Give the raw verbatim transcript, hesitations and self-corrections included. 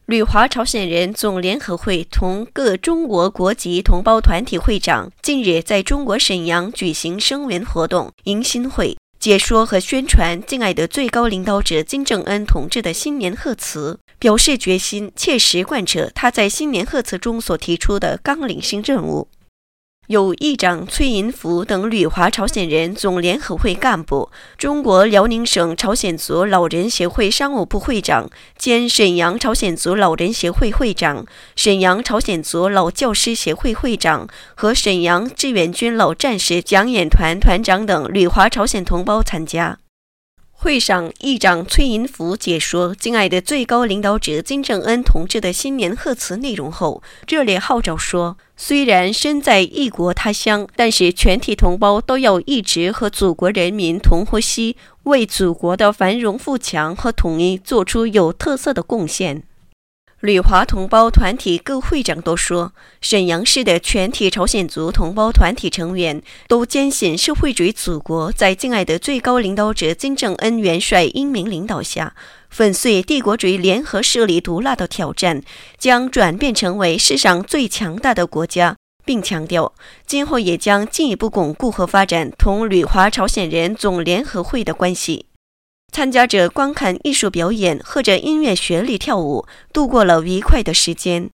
旅华朝鲜人总联合会同各中国国籍同胞团体会长近日在中国沈阳举行声援活动迎新会，解说和宣传敬爱的最高领导者金正恩同志的新年贺词，表示决心切实贯彻他在新年贺词中所提出的纲领性任务。有议长崔银福等旅华朝鲜人总联合会干部、中国辽宁省朝鲜族老人协会商务部会长兼沈阳朝鲜族老人协会会长、沈阳朝鲜族老教师协会会长和沈阳志愿军老战士讲演团团长等旅华朝鲜同胞参加。会上，议长崔银福解说敬爱的最高领导者金正恩同志的新年贺词内容后，热烈号召说，虽然身在异国他乡，但是全体同胞都要一直和祖国人民同呼吸，为祖国的繁荣富强和统一做出有特色的贡献。旅华同胞团体各会长都说，沈阳市的全体朝鲜族同胞团体成员都坚信社会主义祖国在敬爱的最高领导者金正恩元帅英明领导下，粉碎帝国主义联合势力毒辣的挑战，将转变成为世上最强大的国家，并强调今后也将进一步巩固和发展同旅华朝鲜人总联合会的关系。参加者观看艺术表演，和着音乐旋律跳舞，度过了愉快的时间。